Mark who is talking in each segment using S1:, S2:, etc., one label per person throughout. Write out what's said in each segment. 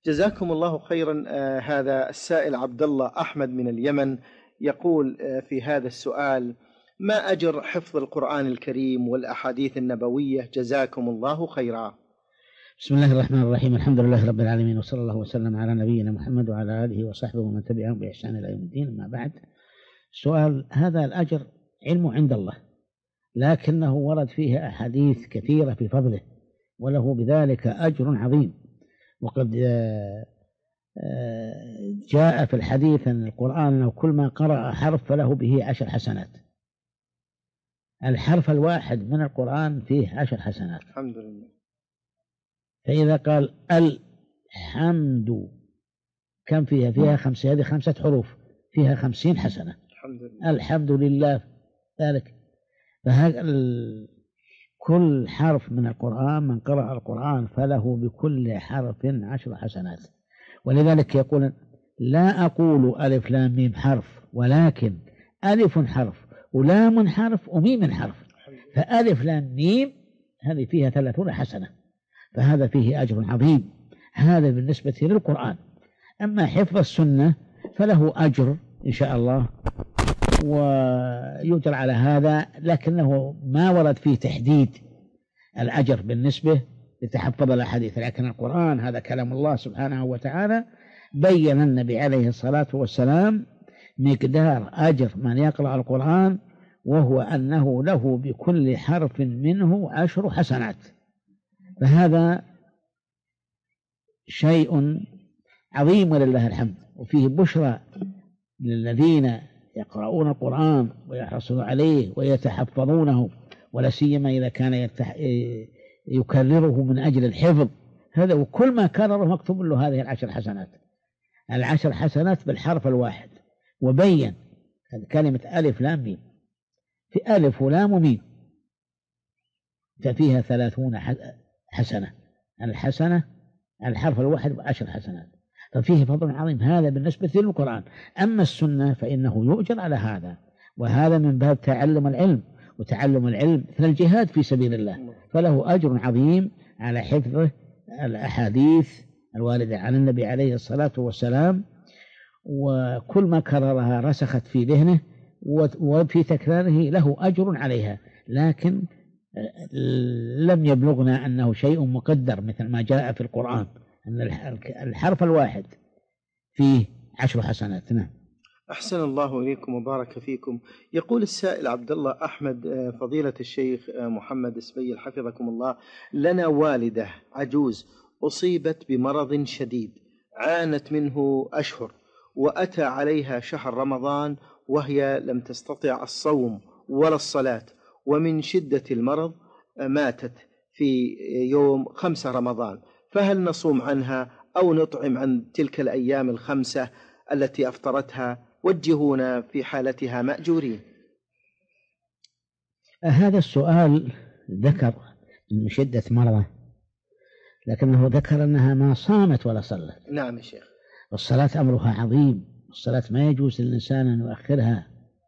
S1: جزاكم الله خيرا. هذا السائل عبد الله أحمد من اليمن يقول في هذا السؤال: ما أجر حفظ القرآن الكريم والأحاديث النبوية؟ جزاكم الله خيرا.
S2: بسم الله الرحمن الرحيم، الحمد لله رب العالمين، وصلى الله وسلم على نبينا محمد وعلى آله وصحبه ومن تبعهم بإحسان إلى يوم الدين. أما بعد، السؤال هذا الأجر علمه عند الله، لكنه ورد فيه أحاديث كثيرة في فضله، وله بذلك أجر عظيم. وقد جاء في الحديث أن القرآن كل ما قرأ حرف فله به 10 حسنات. الحرف الواحد من القرآن فيه 10 حسنات.
S1: الحمد لله.
S2: فإذا قال الحمد كم فيها 5، هذه 5 حروف فيها 50 حسنة.
S1: الحمد لله.
S2: الحمد لله ذلك. فهذا كل حرف من القرآن، من قرأ القرآن فله بكل حرف 10 حسنات. ولذلك يقول: لا أقول ألف لام ميم حرف، ولكن ألف حرف ولام حرف وميم حرف. فألف لام ميم هذه فيها 30 حسنة، فهذا فيه أجر عظيم. هذا بالنسبة للقرآن. أما حفظ السنة فله أجر إن شاء الله ويؤجر على هذا، لكنه ما ورد فيه تحديد الأجر بالنسبة لتحفظ الأحاديث. لكن القرآن هذا كلام الله سبحانه وتعالى، بين النبي عليه الصلاة والسلام مقدار أجر من يقرأ القرآن، وهو أنه له بكل حرف منه 10 حسنات. فهذا شيء عظيم ولله الحمد، وفيه بشرى للذين يقرؤون القرآن ويحرصون عليه ويتحفظونه، ولا سيما إذا كان يكرره من أجل الحفظ. هذا وكل ما كرره مكتوب له هذه 10 حسنات. 10 حسنات بالحرف الواحد. وبين كلمة ألف لام ميم، في ألف ولام وميم ففيها 30 حسنة. الحسنة الحرف الواحد 10 حسنات، ففيه فضل عظيم. هذا بالنسبة للقرآن. أما السنة فإنه يؤجر على هذا، وهذا من باب تعلم العلم، وتعلم العلم مثل الجهاد في سبيل الله، فله أجر عظيم على حفظ الأحاديث الواردة عن النبي عليه الصلاة والسلام، وكل ما كررها رسخت في ذهنه، وفي تكراره له أجر عليها. لكن لم يبلغنا أنه شيء مقدر مثل ما جاء في القرآن أن الحرف الواحد فيه 10 حسنات. نعم.
S1: أحسن الله إليكم وبارك فيكم. يقول السائل عبد الله أحمد: فضيلة الشيخ محمد إسماعيل حفظكم الله، لنا والدة عجوز أصيبت بمرض شديد عانت منه أشهر، وأتى عليها شهر رمضان وهي لم تستطع الصوم ولا الصلاة، ومن شدة المرض ماتت في يوم 5 رمضان، فهل نصوم عنها أو نطعم عن تلك الأيام ال5 التي أفطرتها؟ وجهونا في حالتها مأجورين.
S2: هذا السؤال ذكر من شدة مرضه، لكنه ذكر أنها ما صامت ولا صلت.
S1: نعم يا شيخ.
S2: والصلاة أمرها عظيم، الصلاة ما يجوز للإنسان أن يؤخرها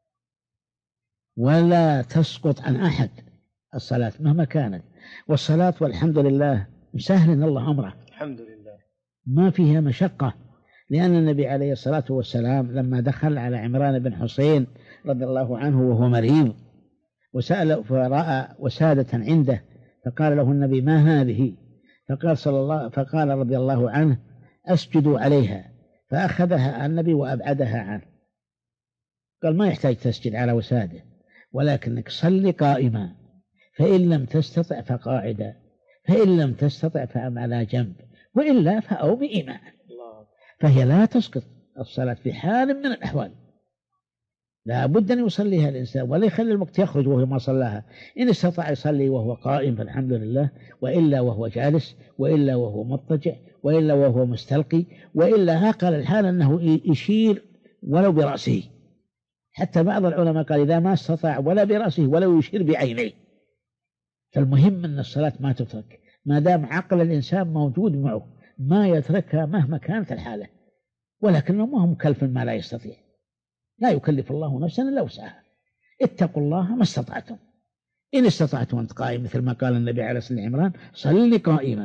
S2: ولا تسقط عن أحد الصلاة مهما كانت. والصلاة والحمد لله سهل الله أمره،
S1: الحمد لله،
S2: ما فيها مشقة. لأن النبي عليه الصلاة والسلام لما دخل على عمران بن حسين رضي الله عنه وهو مريض وسأل فرأى وسادة عنده، فقال له النبي: ما هذه؟ فقال رضي الله عنه: أسجدوا عليها. فأخذها النبي وأبعدها عنه، قال: ما يحتاج تسجد على وسادة، ولكنك صل قائما، فإن لم تستطع فقاعدا، فإن لم تستطع فأم على جنب، وإلا فأو بإيمان. فهي لا تسقط الصلاة في حال من الأحوال، لا بد أن يصليها الإنسان ولا يخلي الوقت يخرج وهو ما صلاها. إن استطاع يصلي وهو قائم فالحمد لله، وإلا وهو جالس، وإلا وهو مضطجع، وإلا وهو مستلقي، وإلا أقل الحال أنه يشير ولو برأسه. حتى بعض العلماء قال إذا ما استطاع ولا برأسه ولو يشير بعينيه. فالمهم أن الصلاة ما تترك ما دام عقل الإنسان موجود معه، ما يتركها مهما كانت الحالة، ولكنه ما هو مكلف ما لا يستطيع. لا يكلف الله نفسا إلا وسعها. اتقوا الله ما استطعتم، إن استطعتم أن تقائم، مثل ما قال النبي عليه الصلاة والسلام: صل قائما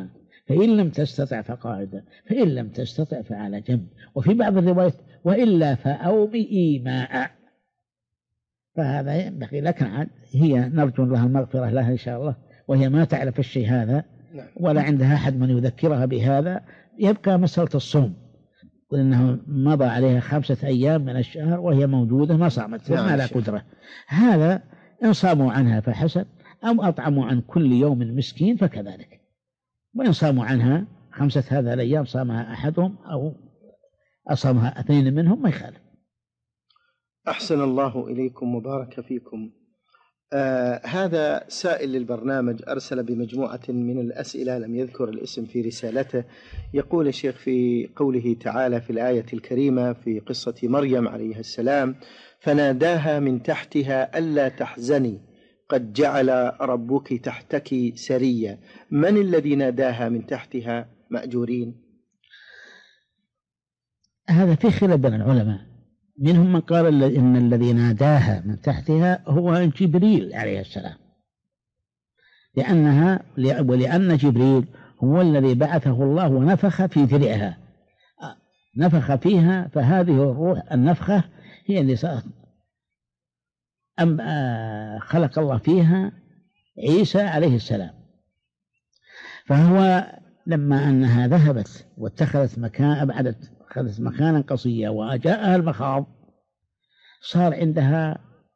S2: فإن لم تستطع فقاعدا، فإن لم تستطع فعلى جنب. وفي بعض الروايات وإلا فأومئي ماء. فهذا ينبغي لك عاد، هي نرجو الله المغفرة لها إن شاء الله، وهي ما تعرف الشيء هذا ولا عندها أحد من يذكرها بهذا. يبقى مسألة الصوم، وإنه مضى عليها 5 أيام من الشهر وهي موجودة ما صامت ما لا قدرة. هذا إن صاموا عنها فحسن، أو أطعموا عن كل يوم مسكين فكذلك. وإن صاموا عنها 5 هذه الأيام صامها أحدهم أو أصامها 2 منهم ما يخالف.
S1: أحسن الله إليكم وبارك فيكم. هذا سائل للبرنامج أرسل بمجموعة من الأسئلة، لم يذكر الاسم في رسالته. يقول الشيخ في قوله تعالى في الآية الكريمة في قصة مريم عليه السلام: فناداها من تحتها ألا تحزني قد جعل ربك تحتك سريا، من الذي ناداها من تحتها مأجورين؟
S2: هذا في خلاف بين العلماء، منهم من قال إن الذي ناداها من تحتها هو جبريل عليه السلام، ولأن جبريل هو الذي بعثه الله ونفخ في ذرعها، نفخ فيها، فهذه الروح النفخة هي اللي صارت خلق الله فيها عيسى عليه السلام. فهو لما أنها ذهبت واتخذت مكان، أخذت مكانا قصيا وجاءها المخاض، صار عندها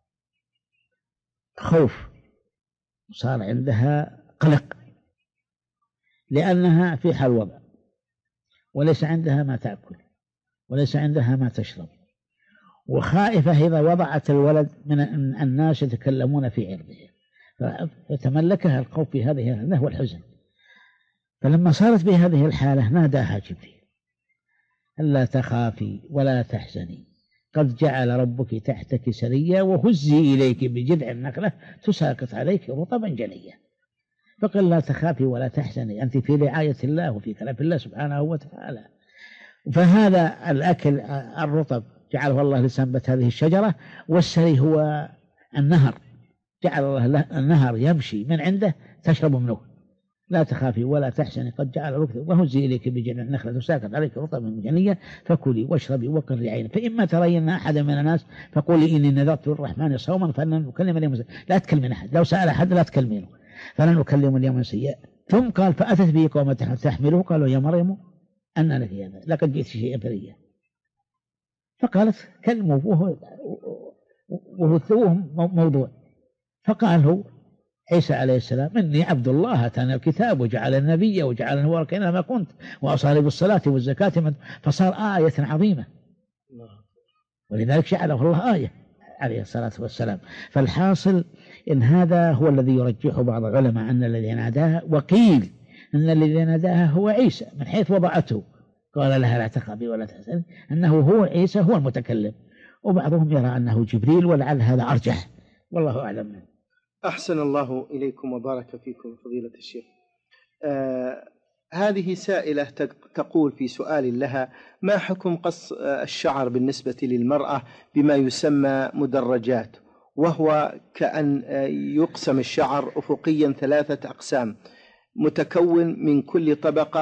S2: خوف، صار عندها قلق، لأنها في حال وضع وليس عندها ما تأكل وليس عندها ما تشرب، وخائفة إذا وضعت الولد من الناس يتكلمون في عرضه، فتملكها الخوف في هذه والحزن. فلما صارت بهذه الحالة ناداها جبريل: ألا تخافي ولا تحزني قد جعل ربك تحتك سريا وهزي إليك بجذع النخلة تساقط عليك رطبا جنيا. فقال: لا تخافي ولا تحزني، أنت في رعاية الله وفي كلام الله سبحانه وتعالى. فهذا الأكل الرطب جعله الله لسنبت هذه الشجرة، والسري هو النهر، جعل الله النهر يمشي من عنده تشرب منه. لا تخافي ولا تحزني قد جعل ربك وهزي إليك بجذع النخلة تساقط عليك رطبا جنيا فكلي واشربي وقري عينك، فإما ترين أحدا من الناس فقولي إني نذرت للرحمن صوما فلن نكلم اليوم إنسيا. لا تكلمين أحد، لو سأل أحد لا تكلمينه، فلن نكلم اليوم إنسيا. ثم قال: فأتت به قوم تحمله قالوا: يا مريم أنى لك هذا؟ لقد جئت شيئا فريا. فقالت: كلمه وهو موضوع. فقال هو عيسى عليه السلام: إني عبد الله آتاني الكتاب وجعل النبي وجعلني مباركا أينما كنت وأوصاني بالصلاة والزكاة، فصار آية عظيمة، ولذلك جعله الله آية عليه الصلاة والسلام. فالحاصل إن هذا هو الذي يرجحه بعض العلماء أن الذي ناداها، وقيل أن الذي ناداها هو عيسى من حيث وضعته، قال لها: لا تخافي ولا تحزني، أنه هو عيسى هو المتكلم. وبعضهم يرى أنه جبريل، ولعل هذا أرجح، والله أعلم.
S1: أحسن الله إليكم وبارك فيكم فضيلة الشيخ. هذه سائلة تقول في سؤال لها: ما حكم قص الشعر بالنسبة للمرأة بما يسمى مدرجات، وهو كأن يقسم الشعر أفقيا 3 أقسام متكون من كل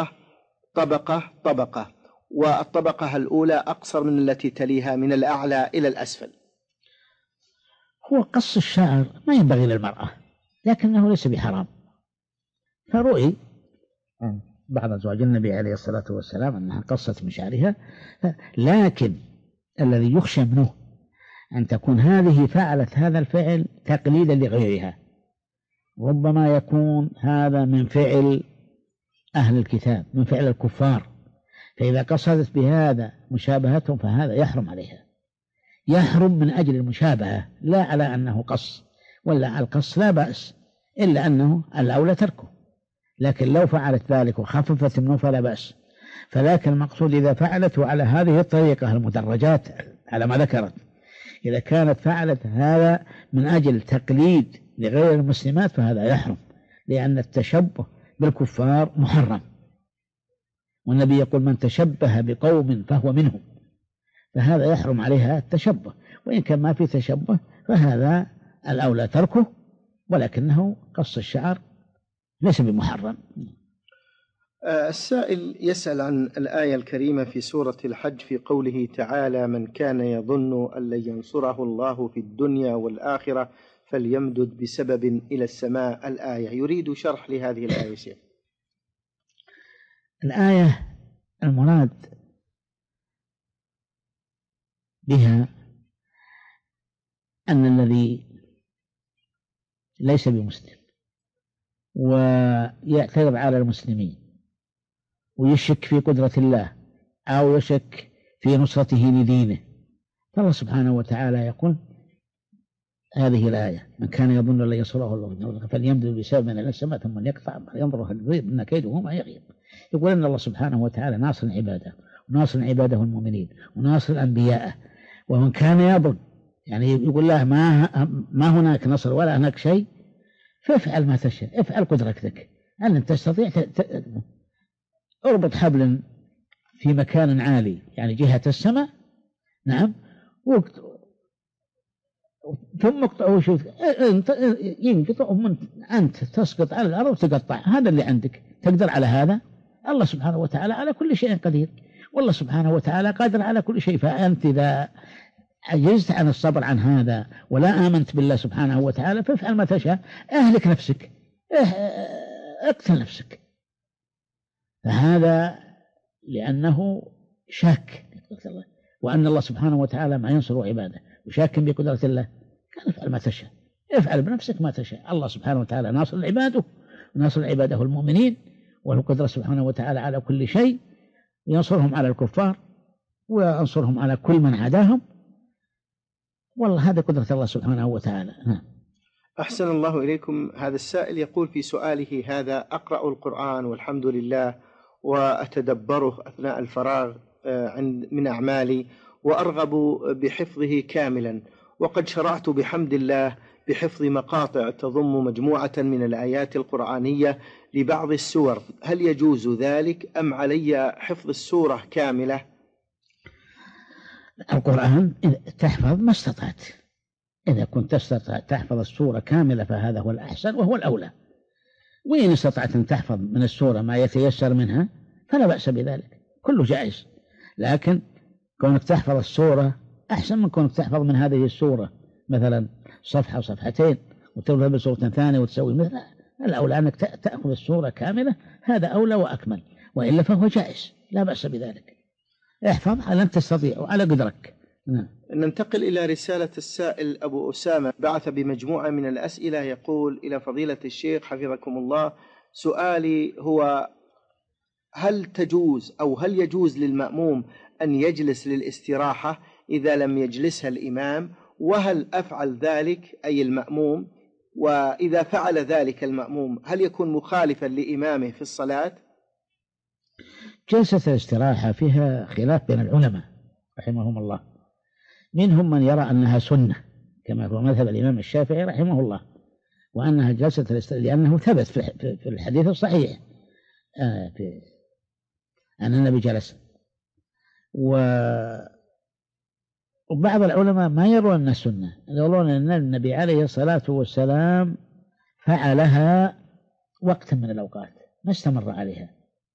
S1: طبقة، والطبقة الأولى أقصر من التي تليها من الأعلى إلى الأسفل.
S2: هو قص الشعر ما ينبغي للمرأة، لكنه ليس بحرام. فرؤي بعض أزواج النبي عليه الصلاة والسلام أنها قصت من شعرها، لكن الذي يخشى منه أن تكون هذه فعلت هذا الفعل تقليدا لغيرها، ربما يكون هذا من فعل أهل الكتاب، من فعل الكفار، فإذا قصدت بهذا مشابهتهم فهذا يحرم عليها، يحرم من أجل المشابهة، لا على أنه قص، ولا القص لا بأس، إلا أنه الأولى تركه. لكن لو فعلت ذلك وخففت منه فلا بأس. فلكن المقصود إذا فعلته على هذه الطريقة المدرجات على ما ذكرت، إذا كانت فعلت هذا من أجل تقليد لغير المسلمات فهذا يحرم، لأن التشبه بالكفار محرم، والنبي يقول: من تشبه بقوم فهو منهم، فهذا يحرم عليها التشبه. وإن كان ما في تشبه فهذا الأولى تركه، ولكنه قص الشعر ليس بمحرم.
S1: السائل يسأل عن الآية الكريمة في سورة الحج في قوله تعالى: من كان يظن أن لن ينصره الله في الدنيا والآخرة فليمدد بسبب إلى السماء. الآية يريد شرح لهذه الآية شيخ.
S2: الآية المراد بها أن الذي ليس بمسلم ويعترض على المسلمين ويشك في قدرة الله أو يشك في نصرته لدينه، فالله سبحانه وتعالى يقول هذه الآية: من كان يظن أن ينصره الله فليمدد بسبب إلى السماء ثم يقطع ينظر هل يغيب إن كيده ما يغيب. يقول أن الله سبحانه وتعالى ناصر عباده وناصر عباده المؤمنين وناصر أنبياءه. ومن كان يظن يعني يقول له ما هناك نصر ولا هناك شيء، فافعل ما تشاء، افعل قدرتك أن تستطيع اربط حبل في مكان عالي يعني جهة السماء، نعم، ثم اقطعه. شوف ينقطع أنت تسقط على الأرض وتقطع، هذا اللي عندك تقدر على هذا. الله سبحانه وتعالى على كل شيء قدير، والله سبحانه وتعالى قادر على كل شيء. فأنت إذا عجزت عن الصبر عن هذا ولا آمنت بالله سبحانه وتعالى فافعل ما تشاء، اهلك نفسك، اقتل نفسك. فهذا لأنه شاك وأن الله سبحانه وتعالى ما ينصر عباده وشاك بقدرة الله، كان افعل ما تشاء، افعل بنفسك ما تشاء. الله سبحانه وتعالى ناصر عباده وناصر عباده المؤمنين، وله قدرة سبحانه وتعالى على كل شيء، ينصرهم على الكفار وينصرهم على كل من عاداهم. والله هذا قدرة الله سبحانه وتعالى.
S1: أحسن الله إليكم. هذا السائل يقول في سؤاله هذا: أقرأ القرآن والحمد لله وأتدبره أثناء الفراغ من أعمالي وأرغب بحفظه كاملا، وقد شرعت بحمد الله بحفظ مقاطع تضم مجموعة من الآيات القرآنية لبعض السور، هل يجوز ذلك أم علي حفظ السورة كاملة؟
S2: القرآن تحفظ ما استطعت، إذا كنت تستطيع تحفظ السورة كاملة فهذا هو الأحسن وهو الأولى، وإن استطعت أن تحفظ من السورة ما يتيسر منها فلا بأس بذلك، كله جائز. لكن كونك تحفظ السورة أحسن من كونك تحفظ من هذه السورة مثلا صفحة أو صفحتين وتذهب بسورة ثانية وتسوي مثل. الأولى أنك تأخذ السورة كاملة، هذا أولى وأكمل، وإلا فهو جائز لا بأس بذلك. احفظ على أن تستطيع وعلى قدرك.
S1: ننتقل إلى رسالة السائل أبو أسامة، بعث بمجموعة من الأسئلة، يقول: إلى فضيلة الشيخ حفظكم الله، سؤالي هو: هل يجوز للمأموم أن يجلس للاستراحة إذا لم يجلسها الإمام؟ وهل أفعل ذلك أي المأموم؟ وإذا فعل ذلك المأموم هل يكون مخالفا لإمامه في الصلاة؟
S2: جلسة الاستراحة فيها خلاف بين العلماء رحمهم الله، منهم من يرى أنها سنة كما هو مذهب الإمام الشافعي رحمه الله، وأنها جلسة الاستراحة لأنه ثبت في الحديث الصحيح أن النبي جلس. وبعض العلماء ما يرون أنها سنة، يقولون أن النبي عليه الصلاة والسلام فعلها وقتا من الأوقات ما استمر عليها.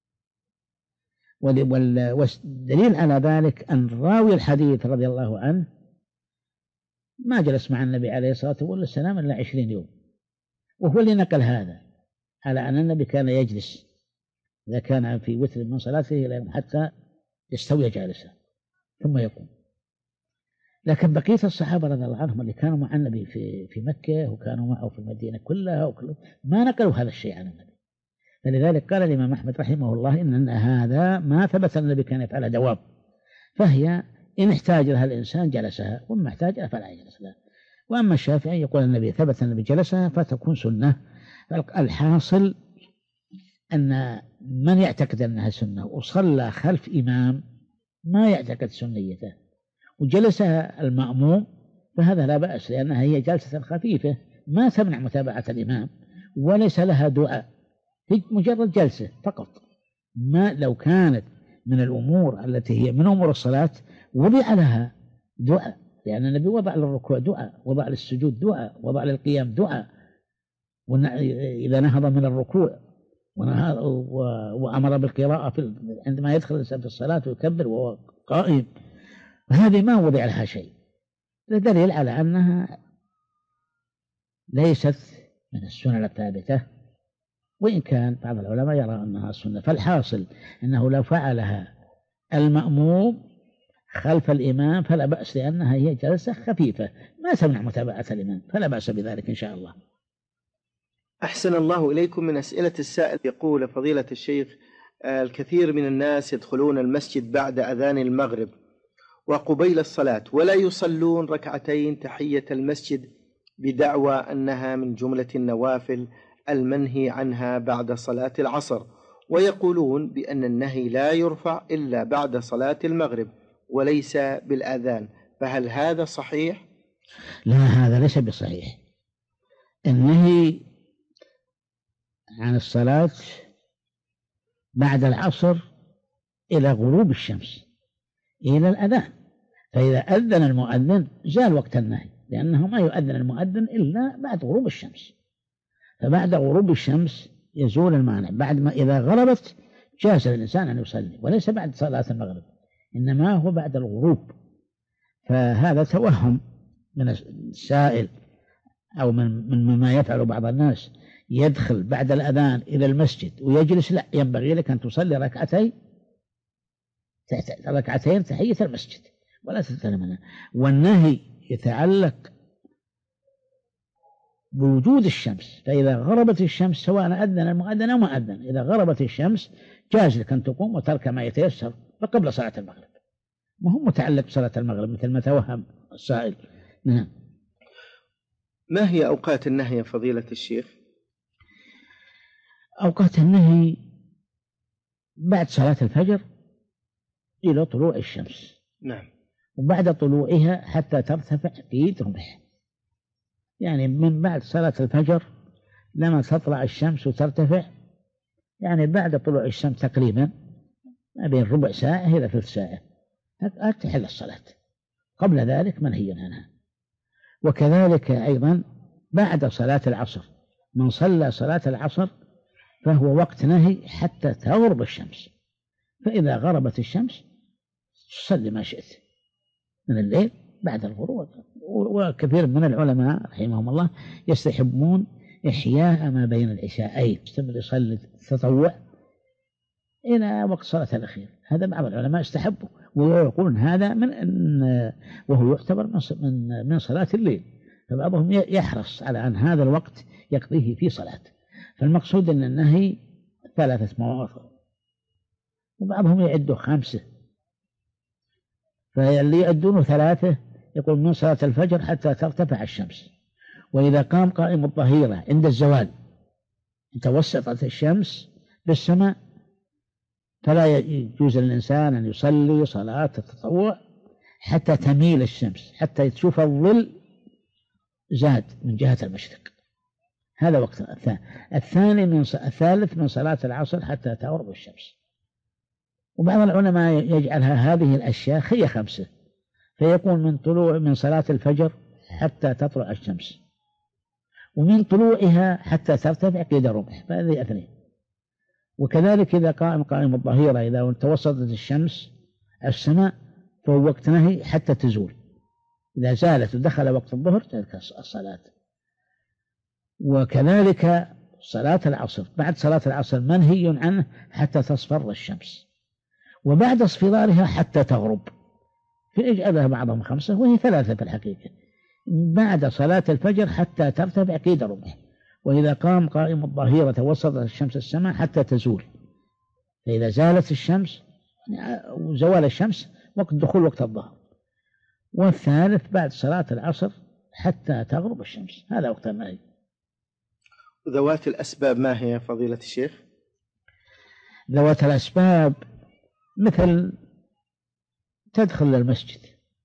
S2: والدليل على ذلك أن راوي الحديث رضي الله عنه ما جلس مع النبي عليه الصلاة والسلام إلا 20 يوم، وهو اللي نقل هذا على أن النبي كان يجلس إذا كان في وتر من صلاته حتى يستوي جالسا ثم يقوم. لكن بقية الصحابة رضي الله عنهم اللي كانوا مع النبي في مكة وكانوا معه في المدينة كلها ما نقلوا هذا الشيء عن النبي. فلذلك قال الإمام أحمد رحمه الله إن هذا ما ثبت النبي كان يفعل دواب، فهي إن احتاج لها الإنسان جلسها وما احتاج لها فلا يجلس لها. وأما الشافعي يقول النبي ثبت النبي جلسها فتكون سنة. الحاصل أن من يعتقد أنها سنة وصلى خلف إمام ما يعتقد سنيته وجلسها المأموم فهذا لا بأس، لأنها هي جلسة خفيفة ما تمنع متابعة الإمام وليس لها دعاء، هي مجرد جلسة فقط. ما لو كانت من الأمور التي هي من أمور الصلاة وضع لها دعاء، لأن النبي وضع للركوع دعاء، وضع للسجود دعاء، وضع للقيام دعاء، إذا نهض من الركوع وأمر بالقراءة عندما يدخل الإنسان في الصلاة ويكبر وهو قائم، هذه ما وضع لها شيء، دليل على أنها ليست من السنن الثابتة، وإن كان بعض العلماء يرى أنها سنة. فالحاصل أنه لو فعلها المأموم خلف الإمام فلا بأس، لأنها هي جلسة خفيفة ما تمنع متابعة الإمام، فلا بأس بذلك إن شاء الله.
S1: أحسن الله إليكم. من أسئلة السائل يقول: فضيلة الشيخ، الكثير من الناس يدخلون المسجد بعد أذان المغرب وقبيل الصلاة ولا يصلون ركعتين تحية المسجد بدعوى أنها من جملة النوافل المنهي عنها بعد صلاة العصر، ويقولون بأن النهي لا يرفع إلا بعد صلاة المغرب وليس بالأذان، فهل هذا صحيح؟
S2: لا، هذا ليس بصحيح. النهي عن الصلاة بعد العصر إلى غروب الشمس إلى الأذان، فإذا أذن المؤذن زال وقت النهي، لأنه ما يؤذن المؤذن إلا بعد غروب الشمس، فبعد غروب الشمس يزول المانع. بعد ما إذا غربت جاز للإنسان أن يصلي، وليس بعد صلاة المغرب، إنما هو بعد الغروب. فهذا توهم من السائل أو مما يفعل بعض الناس، يدخل بعد الأذان إلى المسجد ويجلس. لا، ينبغي لك أن تصلي ركعتين تحية المسجد ولا تتكلم عنها. والنهي يتعلق بوجود الشمس، فإذا غربت الشمس سواء أذن المؤذن أو ما أذن، إذا غربت الشمس جاز لك أن تقوم وترك ما يتيسر فقبل صلاة المغرب، وهو متعلق بصلاة المغرب مثل ما توهم السائل. نعم.
S1: ما هي أوقات النهي يا فضيلة الشيخ؟
S2: أوقات النهي بعد صلاة الفجر إلى طلوع الشمس.
S1: نعم.
S2: وبعد طلوعها حتى ترتفع قيد رمح، يعني من بعد صلاة الفجر لما تطلع الشمس وترتفع، يعني بعد طلوع الشمس تقريبا ما بين ربع ساعة إلى ثلث ساعة تحل الصلاة، قبل ذلك منهي عنها. وكذلك أيضا بعد صلاة العصر، من صلى صلاة العصر فهو وقت نهي حتى تغرب الشمس، فإذا غربت الشمس صلي ما شئت من الليل بعد الغروب. وكثير من العلماء رحمهم الله يستحبون إحياء ما بين العشاءين، يستمر يصلي التطوع إلى وقت صلاة الأخير. هذا بعض العلماء استحبوا، ويقولون هذا وهو يعتبر من صلاة الليل، فبعضهم يحرص على أن هذا الوقت يقضيه في صلاة. فالمقصود أن النهي 3 مواضع، وبعضهم يعده 5، فاللي يعدونه 3 يقول من صلاة الفجر حتى ترتفع الشمس، وإذا قام قائم الظهيرة عند الزوال توسطت الشمس بالسماء فلا يجوز للإنسان أن يصلي صلاة التطوع حتى تميل الشمس، حتى تشوف الظل زاد من جهة المشرق. هذا وقت الثالث من صلاة العصر حتى تغرب الشمس. وبعض العلماء يجعلها هذه الأشياء هي 5، فيكون من صلاة الفجر حتى تطلع الشمس، ومن طلوعها حتى ترتفع قيد رمح، فهذه 2. وكذلك إذا قائم الظهيرة إذا توسطت الشمس السماء فهو وقت نهي حتى تزول، إذا زالت ودخل وقت الظهر تلك الصلاة. وكذلك صلاة العصر بعد صلاة العصر منهي عنه حتى تصفر الشمس، وبعد اصفرارها حتى تغرب، فيجعلها بعضهم 5 وهي 3 في الحقيقة. بعد صلاة الفجر حتى ترتفع قيد رمح، وإذا قائم الظهيرة وسطت الشمس السماء حتى تزول، فإذا زالت الشمس وزوال الشمس وقت دخول وقت الظهر. والثالث بعد صلاة العصر حتى تغرب الشمس، هذا وقت النهي.
S1: ذوات الأسباب ما هي فضيلة الشيخ؟
S2: ذوات الأسباب مثل تدخل للمسجد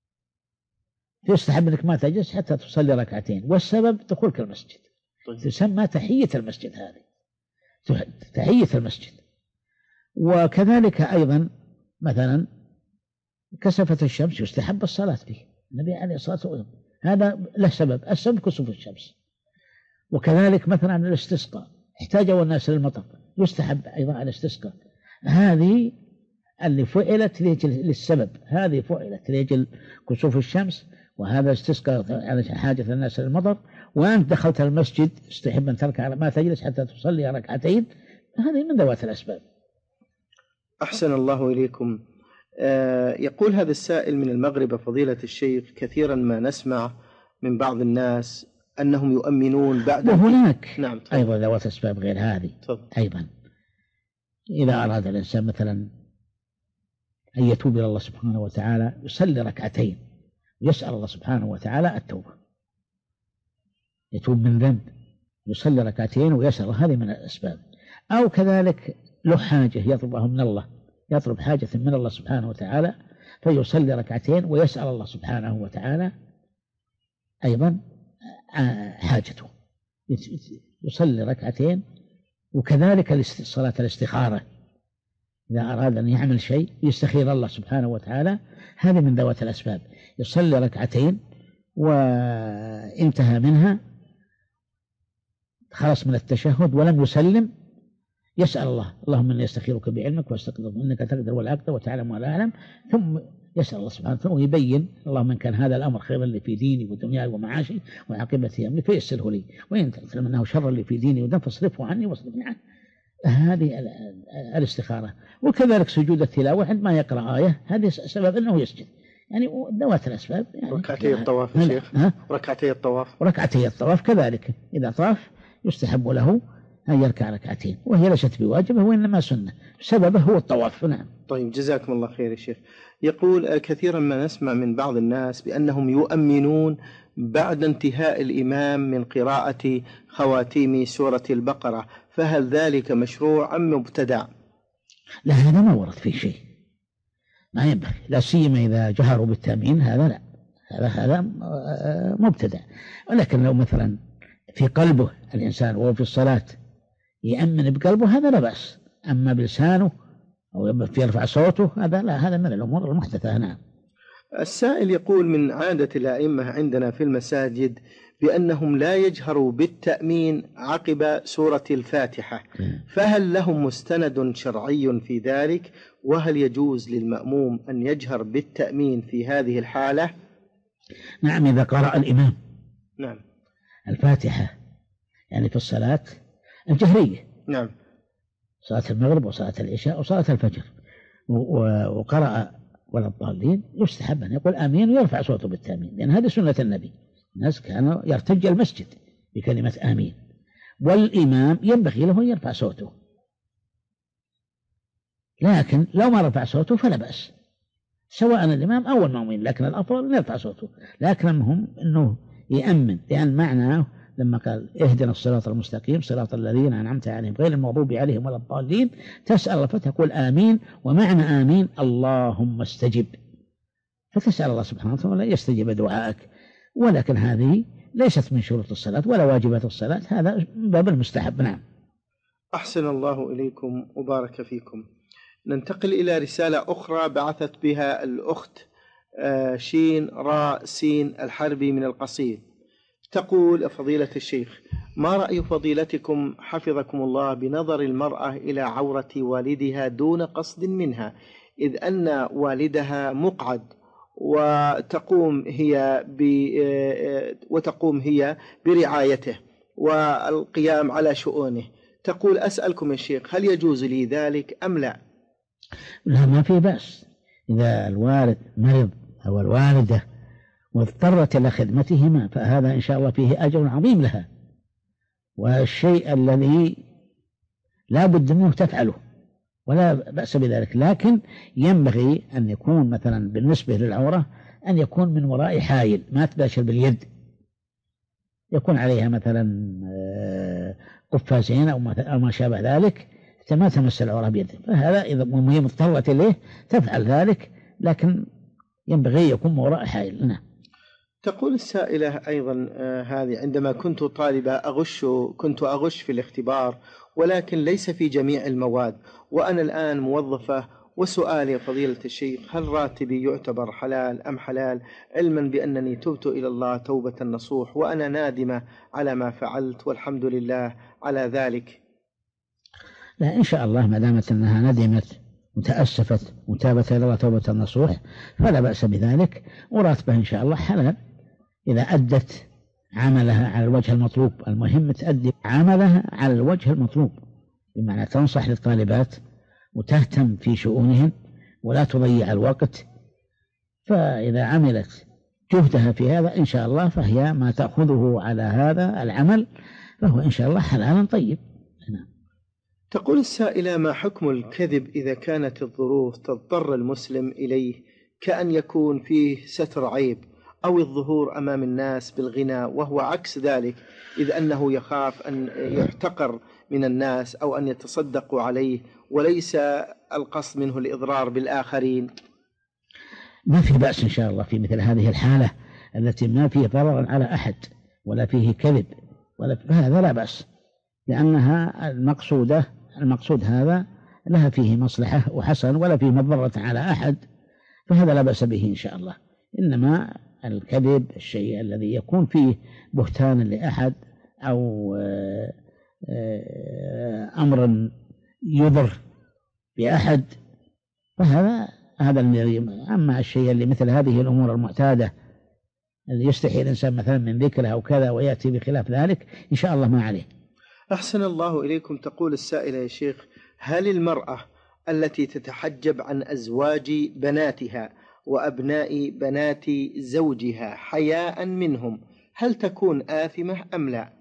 S2: يستحب أنك ما تجلس حتى تصلي ركعتين، والسبب دخولك المسجد. تسمى تحية المسجد، هذه تحية المسجد. وكذلك أيضا مثلا كسفت الشمس يستحب الصلاة به، النبي عليه الصلاة والسلام هذا له سبب، السبب كسوف الشمس. وكذلك مثلا الاستسقاء احتاج الناس للمطر يستحب أيضا الاستسقاء. هذه اللي فعلت للسبب، هذه فعلت لأجل كسوف الشمس، وهذا استسقى على حاجة الناس للمطر، وأنت دخلت المسجد استحب أن تركع ما تجلس حتى تصلي ركعتين، هذه من ذوات الأسباب.
S1: أحسن الله إليكم. يقول هذا السائل من المغرب فضيلة الشيخ: كثيرا ما نسمع من بعض الناس أنهم يؤمنون بعد
S2: وهناك
S1: نعم
S2: أيضا ذوات أسباب غير هذه أيضا. إذا أراد الإنسان مثلا أن يتوب إلى الله سبحانه وتعالى يصلي ركعتين يسأل الله سبحانه وتعالى التوبة، يتوب من ذنب يصلي ركعتين ويسأل، هذه من الأسباب. أو كذلك له حاجة يطلبها من الله، يطلب حاجة من الله سبحانه وتعالى فيصلي ركعتين ويسأل الله سبحانه وتعالى أيضا حاجته، يصلي ركعتين. وكذلك صلاة الاستخارة، إذا أراد أن يعمل شيء يستخير الله سبحانه وتعالى، هذه من ذوات الأسباب. يصلي ركعتين وانتهى منها خلص من التشهد ولم يسلم، يسأل الله: اللهم إني أستخيرك بعلمك وأستقدرك إنك تقدر ولا أقدر وتعلم ولا أعلم. ثم يسأل الله سبحانه وتعالى ويبين: اللهم إن كان هذا الأمر خيرا لي في ديني ودنياي ومعاشي وعاقبة أمري فيسره لي، وإن تعلم أنه شرا لي في ديني ودنياي فاصرفه عني واصرفني عنه. هذه الاستخارة. وكذلك سجود التلاوة عندما يقرأ آية، هذه سبب أنه يسجد، يعني ذوات الأسباب. يعني
S1: ركعتي الطواف يا شيخ، ركعتي الطواف،
S2: وركعتي الطواف كذلك إذا طاف يستحب له أن يركع ركعتين، وهي ليست بواجبة وإنما سنة، سببه هو الطواف. نعم.
S1: طيب جزاكم الله خير يا شيخ. يقول: كثيرا ما نسمع من بعض الناس بأنهم يؤمنون بعد انتهاء الإمام من قراءة خواتيم سورة البقرة، فهل ذلك مشروع أم مبتدع؟
S2: لا، هذا ما ورد فيه شيء، ما ينبغي، لا سيما إذا جهروا بالتأمين، هذا لا، هذا مبتدع. ولكن لو مثلا في قلبه الإنسان وهو في الصلاة يأمن بقلبه، هذا لا بأس. أما بلسانه أو يرفع صوته، هذا لا، هذا من الأمور المحدثة. نعم.
S1: السائل يقول: من عادة الأئمة عندنا في المساجد بأنهم لا يجهروا بالتأمين عقب سورة الفاتحة، فهل لهم مستند شرعي في ذلك؟ وهل يجوز للمأموم أن يجهر بالتأمين في هذه الحالة؟
S2: نعم، إذا قرأ الإمام
S1: نعم
S2: الفاتحة، يعني في الصلاة الجهرية،
S1: نعم،
S2: صلاة المغرب وصلاة العشاء وصلاة الفجر، وقرأ ولا الضالين، يستحب أن يقول آمين ويرفع صوته بالتأمين، لأن هذه سنة النبي. الناس كانوا يرتج المسجد بكلمة آمين، والإمام ينبغي له أن يرفع صوته، لكن لو ما رفع صوته فلا بأس، سواء الإمام أو المأمومين، لكن الأفضل أن يرفع صوته. لكن المهم أنه يأمن، لأن معناه لما قال: اهدنا الصراط المستقيم صراط الذين أنعمت عليهم غير المغضوب عليهم ولا الضالين، تسأل الله فتقول آمين، ومعنى آمين اللهم استجب، فتسأل الله سبحانه وتعالى يستجيب دعائك. ولكن هذه ليست من شروط الصلاة ولا واجبات الصلاة، هذا من باب المستحب. نعم.
S1: أحسن الله إليكم وبارك فيكم. ننتقل إلى رسالة أخرى بعثت بها الأخت شين راء سين الحربي من القصيم. تقول: فضيلة الشيخ، ما رأي فضيلتكم حفظكم الله بنظر المرأة إلى عورة والدها دون قصد منها، إذ أن والدها مقعد وتقوم هي برعايته والقيام على شؤونه. تقول: أسألكم يا شيخ، هل يجوز لي ذلك أم لا؟
S2: لا، ما في بأس. إذا الوالد مرض أو الوالدة واضطرت إلى خدمتهما فهذا إن شاء الله فيه أجر عظيم لها، والشيء الذي لا بد منه تفعله ولا بأس بذلك. لكن ينبغي أن يكون مثلا بالنسبة للعورة أن يكون من وراء حائل، ما تباشر باليد، يكون عليها مثلا قفازين أو ما شابه ذلك، ما تمس العورة بيده، فهذا إذا هي مضطرة إليه تفعل ذلك، لكن ينبغي يكون وراء حائل. نعم.
S1: تقول السائلة أيضا: هذه عندما كنت طالبة كنت أغش في الاختبار، ولكن ليس في جميع المواد، وأنا الآن موظفة، وسؤالي فضيلة الشيخ: هل راتبي يعتبر حلال أم حلال، علما بأنني تبت إلى الله توبة نصوح وأنا نادمة على ما فعلت، والحمد لله على ذلك؟
S2: لا إن شاء الله ما دامت أنها ندمت وتأسفت وتابت إلى الله توبة النصوح فلا بأس بذلك، وراتبه إن شاء الله حلال إذا أدت عملها على الوجه المطلوب. المهم تؤدي عملها على الوجه المطلوب، بمعنى تنصح للطالبات وتهتم في شؤونهن ولا تضيع الوقت. فإذا عملت جهدها في هذا إن شاء الله فهي ما تأخذه على هذا العمل فهو إن شاء الله حلال طيب.
S1: تقول السائلة: ما حكم الكذب إذا كانت الظروف تضطر المسلم إليه، كأن يكون فيه ستر عيب أو الظهور أمام الناس بالغنى، وهو عكس ذلك إذ أنه يخاف أن يحتقر من الناس أو أن يتصدقوا عليه وليس القصد منه الإضرار بالآخرين؟
S2: ما في بأس إن شاء الله في مثل هذه الحالة التي ما فيه ضرر على أحد ولا فيه كذب فهذا لا بأس، لأنها المقصود هذا لها فيه مصلحة وحسن ولا فيه مضرة على أحد، فهذا لا بأس به إن شاء الله. إنما الكذب الشيء الذي يكون فيه بهتان لأحد أو أمر يضر بأحد فهذا الذي. أما الشيء اللي مثل هذه الأمور المعتادة اللي يستحي الإنسان مثلا من ذكره أو كذا ويأتي بخلاف ذلك إن شاء الله ما عليه.
S1: أحسن الله إليكم. تقول السائلة: يا شيخ، هل المرأة التي تتحجب عن أزواج بناتها وأبناء بنات زوجها حياء منهم هل تكون آثمة أم لا؟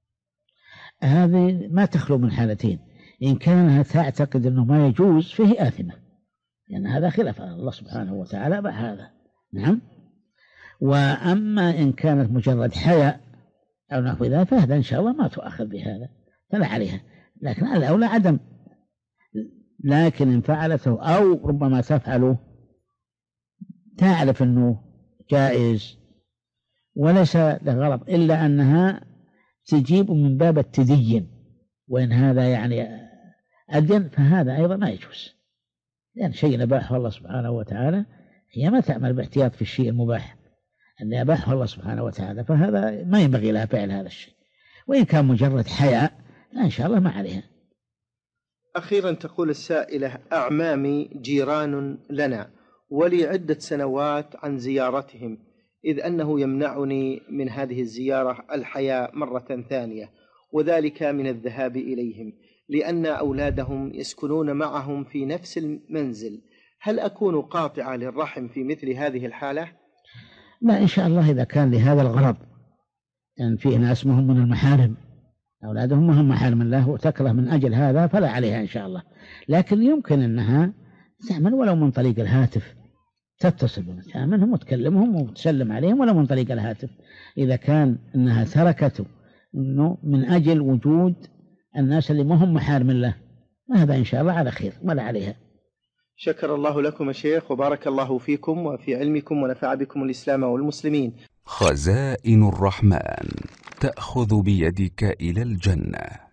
S2: هذه ما تخلو من حالتين، إن كانها تعتقد أنه ما يجوز فهي آثمة، لأن هذا خلاف الله سبحانه وتعالى بهذا. نعم. وأما إن كانت مجرد حياء أو نحو ذلك فهذا إن شاء الله ما تؤخذ بهذا فلا عليها، لكن الأولى عدم. لكن إن فعلته أو ربما تفعله تعرف أنه جائز وليس لغرض إلا أنها تجيب من باب التدين، وإن هذا يعني أدن فهذا أيضا ما يجوز، لأن شيء أباحه الله سبحانه وتعالى هي ما تعمل باحتياط في الشيء المباح اللي أباحه الله سبحانه وتعالى، فهذا ما ينبغي لها فعل هذا الشيء. وإن كان مجرد حياء فإن شاء الله ما عليها.
S1: أخيرا تقول السائلة: أعمامي جيران لنا ولي عدة سنوات عن زيارتهم، إذ أنه يمنعني من هذه الزيارة الحياء مرة ثانية، وذلك من الذهاب إليهم لأن أولادهم يسكنون معهم في نفس المنزل. هل أكون قاطعة للرحم في مثل هذه الحالة؟
S2: لا إن شاء الله إذا كان لهذا الغرض، يعني فيه ناس مهم من المحارم أولادهم مهم محارم الله وتكره من أجل هذا فلا عليها إن شاء الله، لكن يمكن أنها تعمل ولو من طريق الهاتف، تتصل بمتامنهم وتكلمهم وتسلم عليهم ولو من طريق الهاتف، إذا كان أنها تركته إنه من أجل وجود الناس اللي مهم محارم الله هذا إن شاء الله على خير ولا عليها.
S1: شكر الله لكم يا شيخ وبارك الله فيكم وفي علمكم ونفع بكم الإسلام والمسلمين.
S3: خزائن الرحمن تأخذ بيدك إلى الجنة.